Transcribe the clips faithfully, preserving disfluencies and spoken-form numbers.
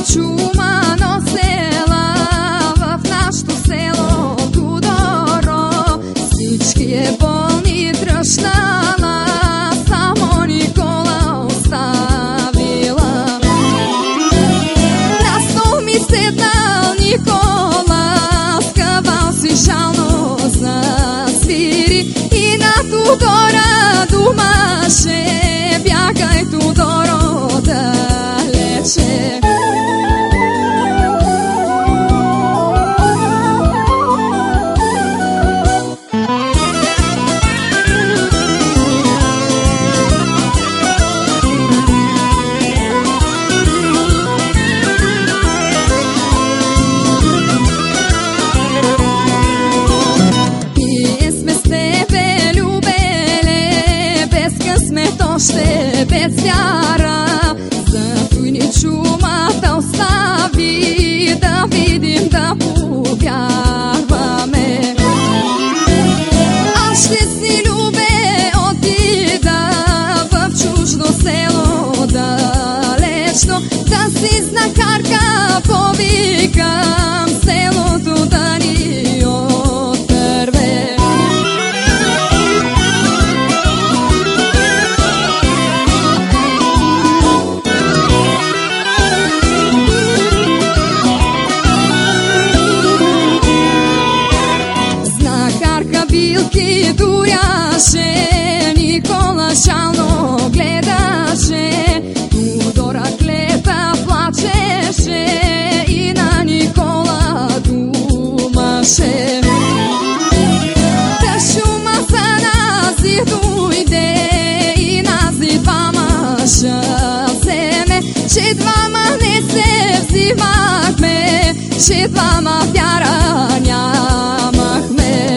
чума носела в нашото село Тодоро. Всички е болни тръщнала, само Никола оставила. На стол ми седнал Никола, скъвал си жално засвири и на Тодора думаше: бягай, Тодоро, далече. Още без вяра, зато ни чумата остави, да видим, да повярваме. Аз ще си любе отида в чуждо село далечно, да си знахарка повикам, селото да ни отърве. Билки туряше, Никола жално гледаше, Тодора клета плачеше и на Никола думаше. Та шума за нази дойде и нази двама ще вземе, че двама не се взимахме, че двама вяра нямахме.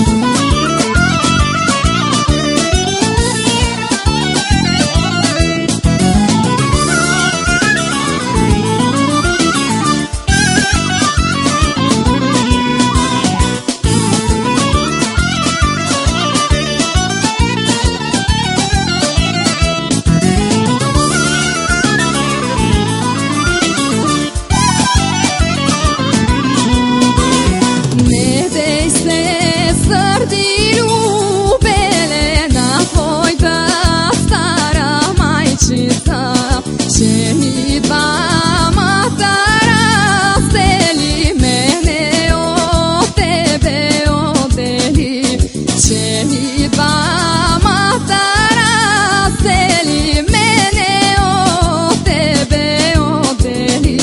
Че ни двамата раздели, мене от тебе отдели. Че ни двамата раздели, мене от тебе отдели.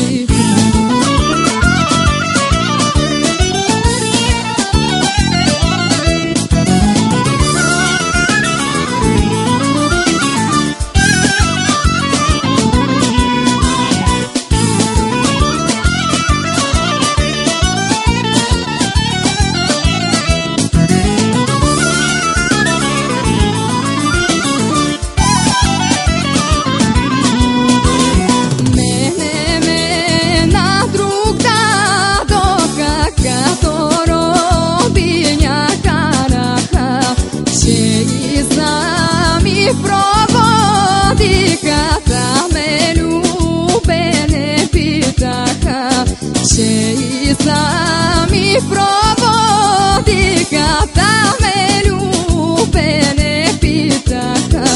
Проводиха, там ме любене питаха, че и сами проводиха, там ме любене питаха.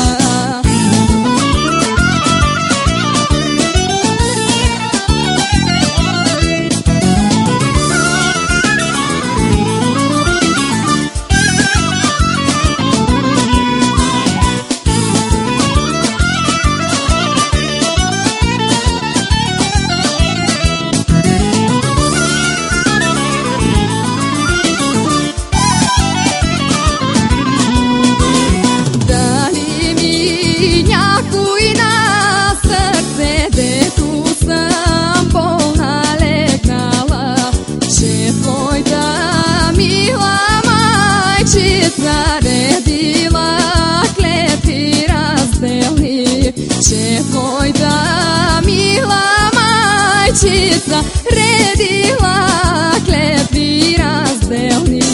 Наредила клетви разделни, че твоята мила майчица редила клетви разделни.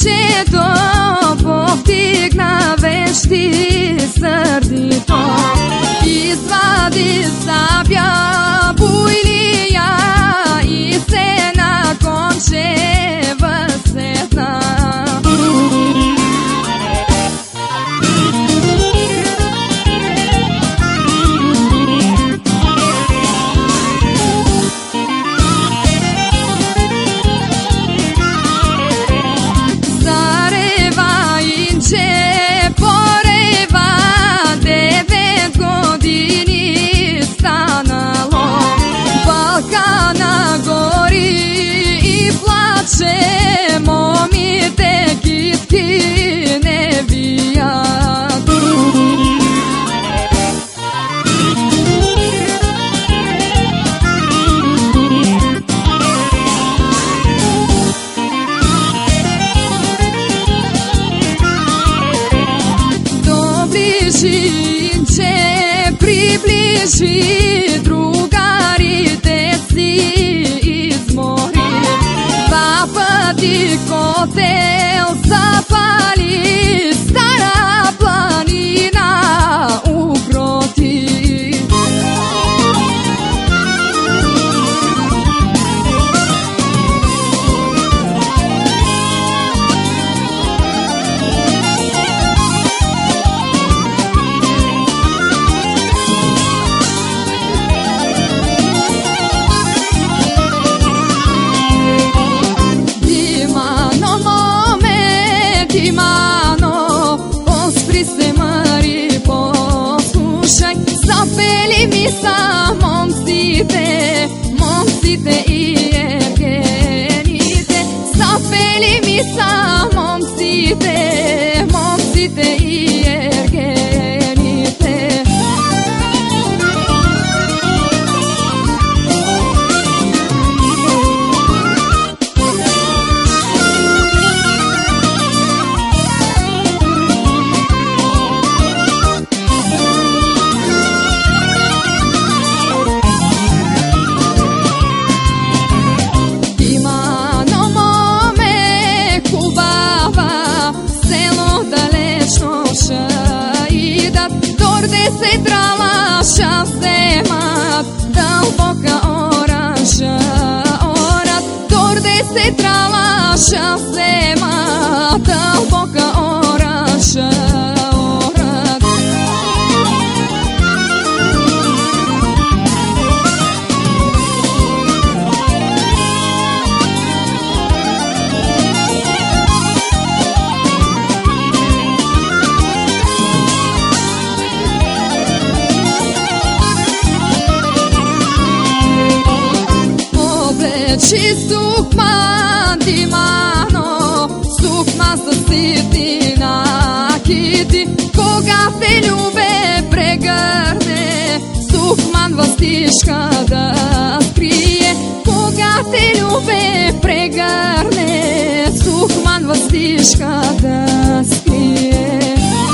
момчето повдигна вещи сърдито, извади сабя буйлия и се на конче възседна. Момите китки не вият. Доближинче приближи другарите си измори. Два пъти котел запали, стара планина укроти. Запели ми са момците, момците и ергените. Запели ми са момците, момците и ергените. Се тралаша вземат, дълбока оранжа орат. Торде се тралаша вземат, дълбока оранжа орат. Ci sukman dimano, sukman sa siti nakiti. Кога те любе прегърне, сукман въстишка да скрие. Кога те любе прегърне, сукман въстишка да скрие.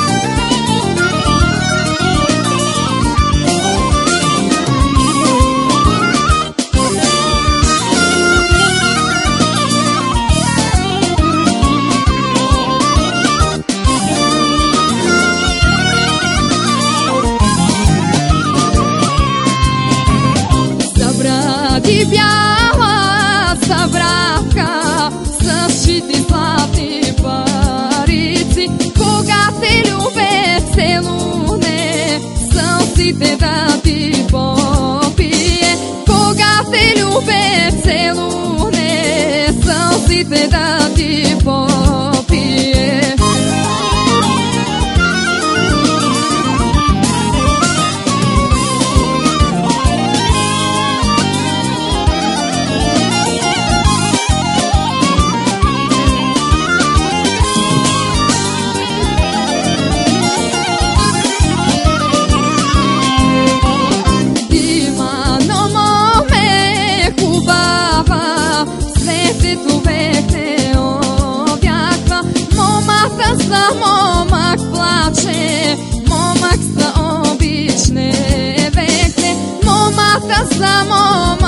И бяла събравка с шити златни парици. Кога те любе целуне, сълзите да ти попие. Кога те любе целуне, сълзите да ти попие. За момък плаче, момък за обичне векне, момата за момък